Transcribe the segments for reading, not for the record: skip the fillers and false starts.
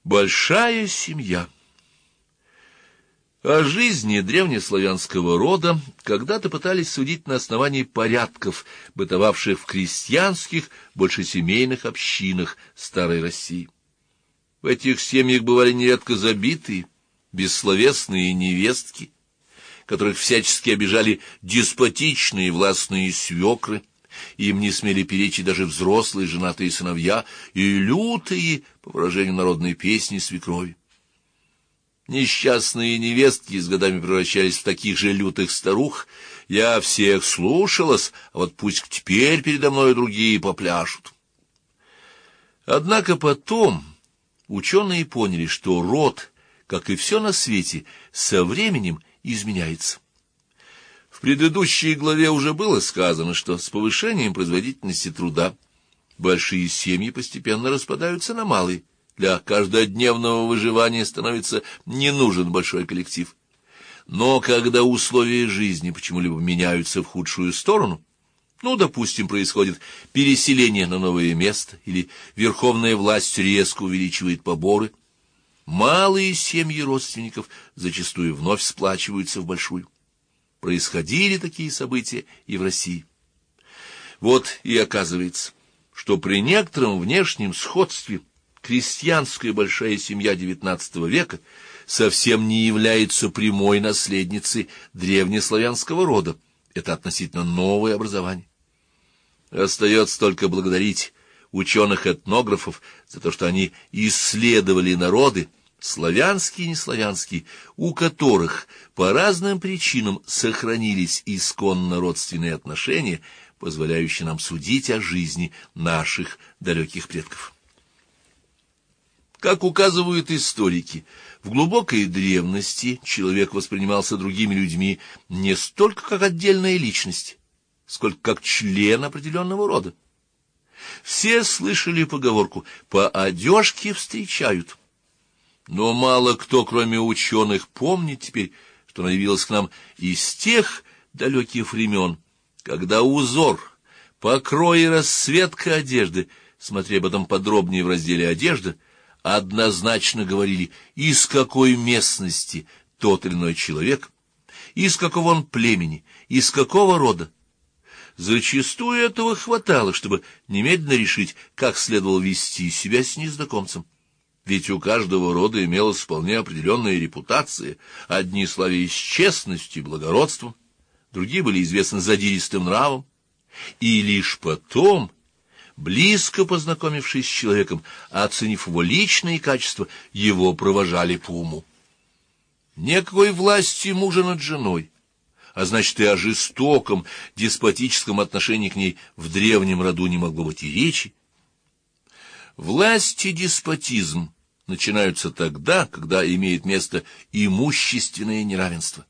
Большая семья. О жизни древнеславянского рода когда-то пытались судить на основании порядков, бытовавших в крестьянских, большесемейных общинах старой России. В этих семьях бывали нередко забитые, бессловесные невестки, которых всячески обижали деспотичные властные свекры, им не смели перечить даже взрослые женатые сыновья и лютые, по выражению народной песни, свекрови. Несчастные невестки с годами превращались в таких же лютых старух. Я всех слушалась, а вот пусть теперь передо мной другие попляшут. Однако потом ученые поняли, что род, как и все на свете, со временем изменяется. В предыдущей главе уже было сказано, что с повышением производительности труда большие семьи постепенно распадаются на малые. Для каждодневного выживания становится не нужен большой коллектив. Но когда условия жизни почему-либо меняются в худшую сторону, допустим, происходит переселение на новое место, или верховная власть резко увеличивает поборы, малые семьи родственников зачастую вновь сплачиваются в большую. Происходили такие события и в России. Вот и оказывается, что при некотором внешнем сходстве крестьянская большая семья XIX века совсем не является прямой наследницей древнеславянского рода. Это относительно новое образование. Остается только благодарить ученых-этнографов за то, что они исследовали народы, славянские и неславянские, у которых по разным причинам сохранились исконно родственные отношения, позволяющие нам судить о жизни наших далеких предков. Как указывают историки, в глубокой древности человек воспринимался другими людьми не столько как отдельная личность, сколько как член определенного рода. Все слышали поговорку «по одежке встречают». Но мало кто, кроме ученых, помнит теперь, что она явилась к нам из тех далеких времен, когда узор, покрой и расцветка одежды, смотря об этом подробнее в разделе «Одежда», однозначно говорили, из какой местности тот или иной человек, из какого он племени, из какого рода. Зачастую этого хватало, чтобы немедленно решить, как следовало вести себя с незнакомцем. Ведь у каждого рода имелась вполне определенная репутация. Одни славились честностью и благородством, другие были известны задиристым нравом. И лишь потом, близко познакомившись с человеком, оценив его личные качества, его провожали по уму. Никакой власти мужа над женой, а значит и о жестоком, деспотическом отношении к ней в древнем роду не могло быть и речи. Власть и деспотизм начинаются тогда, когда имеет место имущественное неравенство.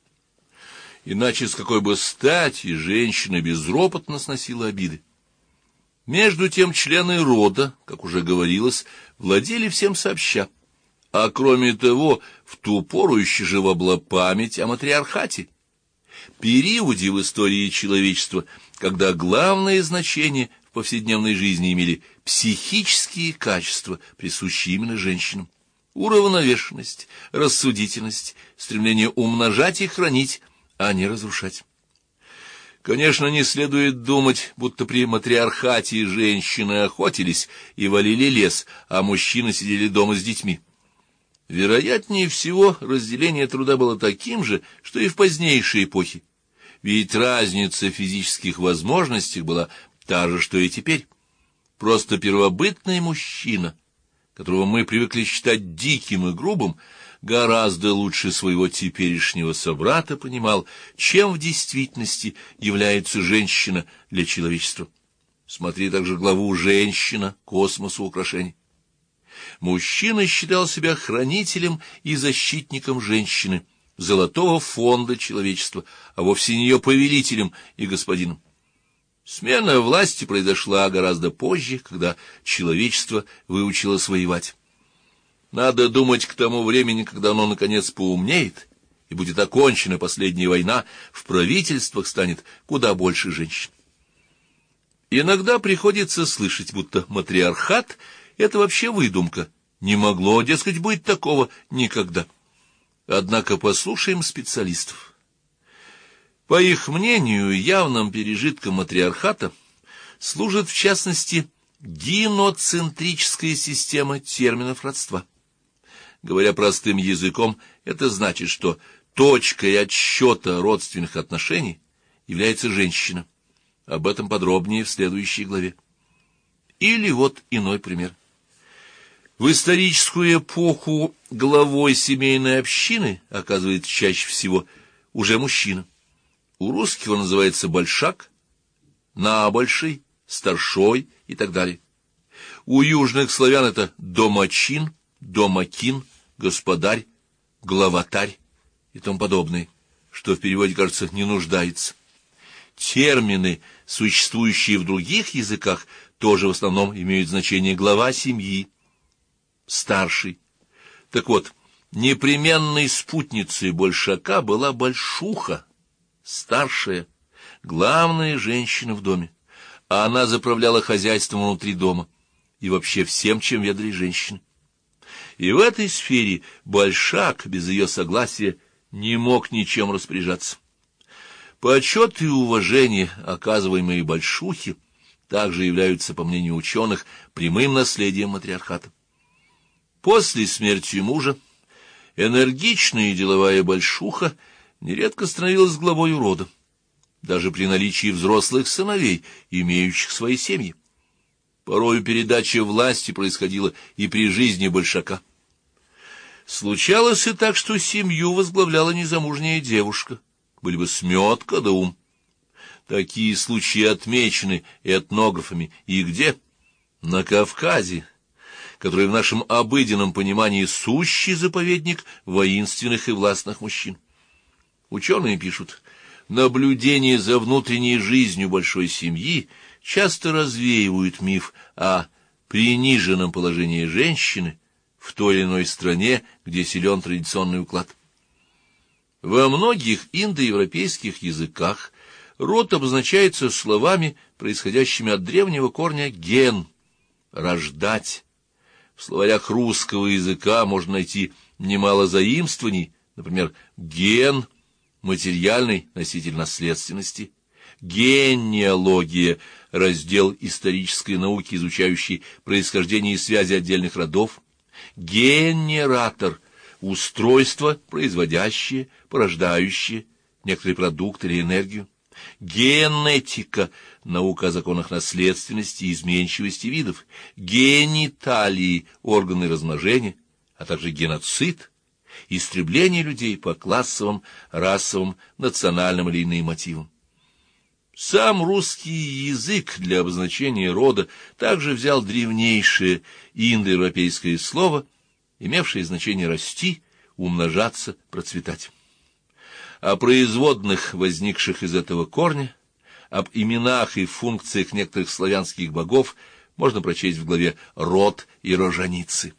Иначе с какой бы стати женщина безропотно сносила обиды? Между тем члены рода, как уже говорилось, владели всем сообща. А кроме того, в ту пору еще жива была память о матриархате, периоде в истории человечества, когда главное значение в повседневной жизни имели психические качества, присущие именно женщинам: уравновешенность, рассудительность, стремление умножать и хранить, а не разрушать. Конечно, не следует думать, будто при матриархате женщины охотились и валили лес, а мужчины сидели дома с детьми. Вероятнее всего, разделение труда было таким же, что и в позднейшей эпохе, ведь разница в физических возможностях была та же, что и теперь. Просто первобытный мужчина, которого мы привыкли считать диким и грубым, гораздо лучше своего теперешнего собрата понимал, чем в действительности является женщина для человечества. Смотри также главу «Женщина. Космосу украшений». Мужчина считал себя хранителем и защитником женщины, золотого фонда человечества, а вовсе не ее повелителем и господином. Смена власти произошла гораздо позже, когда человечество выучилось воевать. Надо думать, к тому времени, когда оно наконец поумнеет и будет окончена последняя война, в правительствах станет куда больше женщин. Иногда приходится слышать, будто матриархат — это вообще выдумка, Не могло, дескать, быть такого никогда. Однако послушаем специалистов. По их мнению, явным пережитком матриархата служит, в частности, гиноцентрическая система терминов родства. Говоря простым языком, это значит, что точкой отсчета родственных отношений является женщина. Об этом подробнее в следующей главе. Или вот иной пример. В историческую эпоху главой семейной общины оказывается чаще всего уже мужчина. У русских он называется большак, набольший, старшой и так далее. У южных славян это домочин, домакин, господарь, главатарь и тому подобное, что в переводе, кажется, не нуждается. Термины, существующие в других языках, тоже в основном имеют значение глава семьи, старший. Так вот, непременной спутницей большака была большуха, старшая, главная женщина в доме, а она заправляла хозяйством внутри дома и вообще всем, чем ведали женщины. И в этой сфере большак без ее согласия не мог ничем распоряжаться. Почет и уважение, оказываемые большухе, также являются, по мнению ученых, прямым наследием матриархата. После смерти мужа энергичная и деловая большуха нередко становилась главой рода, даже при наличии взрослых сыновей, имеющих свои семьи. Порою передача власти происходила и при жизни большака. Случалось и так, что семью возглавляла незамужняя девушка, были бы сметка да ум. Такие случаи отмечены этнографами. И где? На Кавказе, который в нашем обыденном понимании сущий заповедник воинственных и властных мужчин. Ученые пишут, наблюдение за внутренней жизнью большой семьи часто развеивают миф о приниженном положении женщины в той или иной стране, где силен традиционный уклад. Во многих индоевропейских языках род обозначается словами, происходящими от древнего корня «ген» — «рождать». В словарях русского языка можно найти немало заимствований, например, «ген» — материальный носитель наследственности, «генеалогия» — раздел исторической науки, изучающий происхождение и связи отдельных родов, «генератор» — устройство, производящее, порождающее некоторый продукт или энергию, генетика — наука о законах наследственности и изменчивости видов, гениталии — органы размножения, а также геноцид — истребление людей по классовым, расовым, национальным или иным мотивам. Сам русский язык для обозначения рода также взял древнейшее индоевропейское слово, имевшее значение расти, умножаться, процветать. О производных, возникших из этого корня, об именах и функциях некоторых славянских богов можно прочесть в главе «Род и роженицы».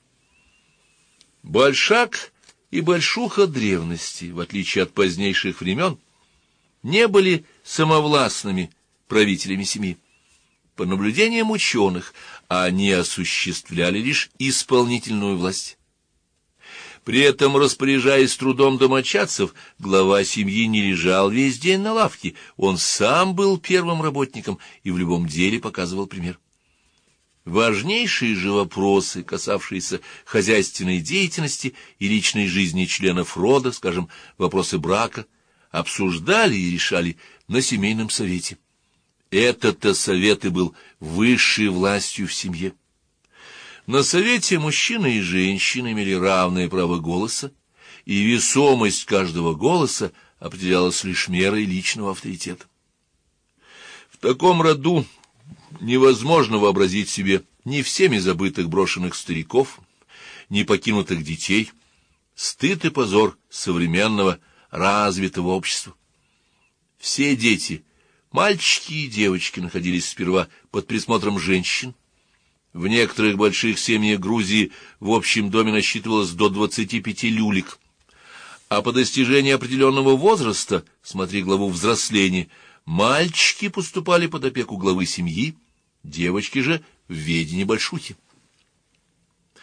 Большак и большуха древности, в отличие от позднейших времен, не были самовластными правителями семьи. По наблюдениям ученых, они осуществляли лишь исполнительную власть. При этом, распоряжаясь трудом домочадцев, глава семьи не лежал весь день на лавке, он сам был первым работником и в любом деле показывал пример. Важнейшие же вопросы, касавшиеся хозяйственной деятельности и личной жизни членов рода, скажем, вопросы брака, обсуждали и решали на семейном совете. Этот-то совет и был высшей властью в семье. На совете мужчина и женщина имели равное право голоса, и весомость каждого голоса определялась лишь мерой личного авторитета. В таком роду невозможно вообразить себе ни всеми забытых брошенных стариков, ни покинутых детей, стыд и позор современного развитого общества. Все дети, мальчики и девочки, находились сперва под присмотром женщин. В некоторых больших семьях Грузии в общем доме насчитывалось до 25 люлек, а по достижении определенного возраста, смотри главу «Взросление», мальчики поступали под опеку главы семьи, девочки же в ведение большухи.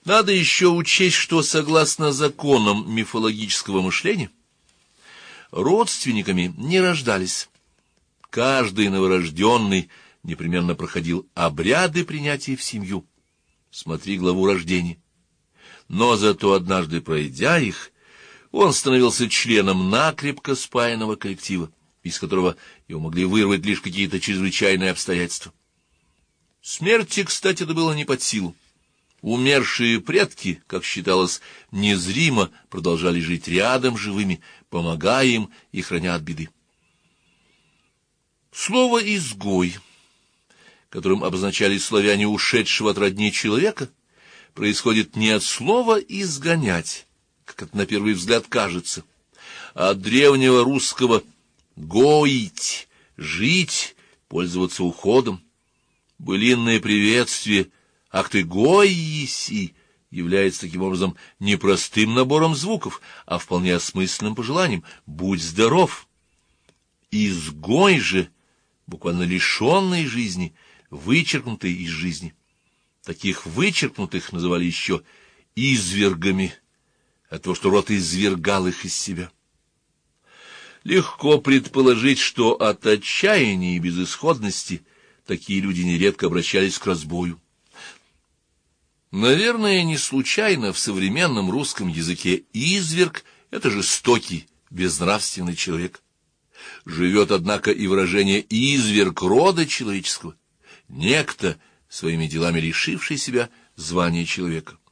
Надо еще учесть, что, согласно законам мифологического мышления, родственниками не рождались. Каждый новорожденный непременно проходил обряды принятия в семью. Смотри главу рождения. Но зато однажды пройдя их, он становился членом накрепко спаянного коллектива, из которого его могли вырвать лишь какие-то чрезвычайные обстоятельства. Смерти, кстати, это было не под силу. Умершие предки, как считалось, незримо продолжали жить рядом живыми, помогая им и храня от беды. Слово «изгой», которым обозначали славяне ушедшего от родни человека, происходит не от слова «изгонять», как это на первый взгляд кажется, а от древнего русского «гоить», «жить», пользоваться уходом. Былинное приветствие «ах ты гой еси» является таким образом не простым набором звуков, а вполне осмысленным пожеланием «будь здоров». Изгой же, буквально лишенный жизни, вычеркнутый из жизни. Таких вычеркнутых называли еще извергами, от того, что род извергал их из себя. Легко предположить, что от отчаяния и безысходности такие люди нередко обращались к разбою. Наверное, не случайно в современном русском языке изверг — это жестокий, безнравственный человек. Живет, однако, и выражение «изверг рода человеческого», некто, своими делами лишивший себя звания человека.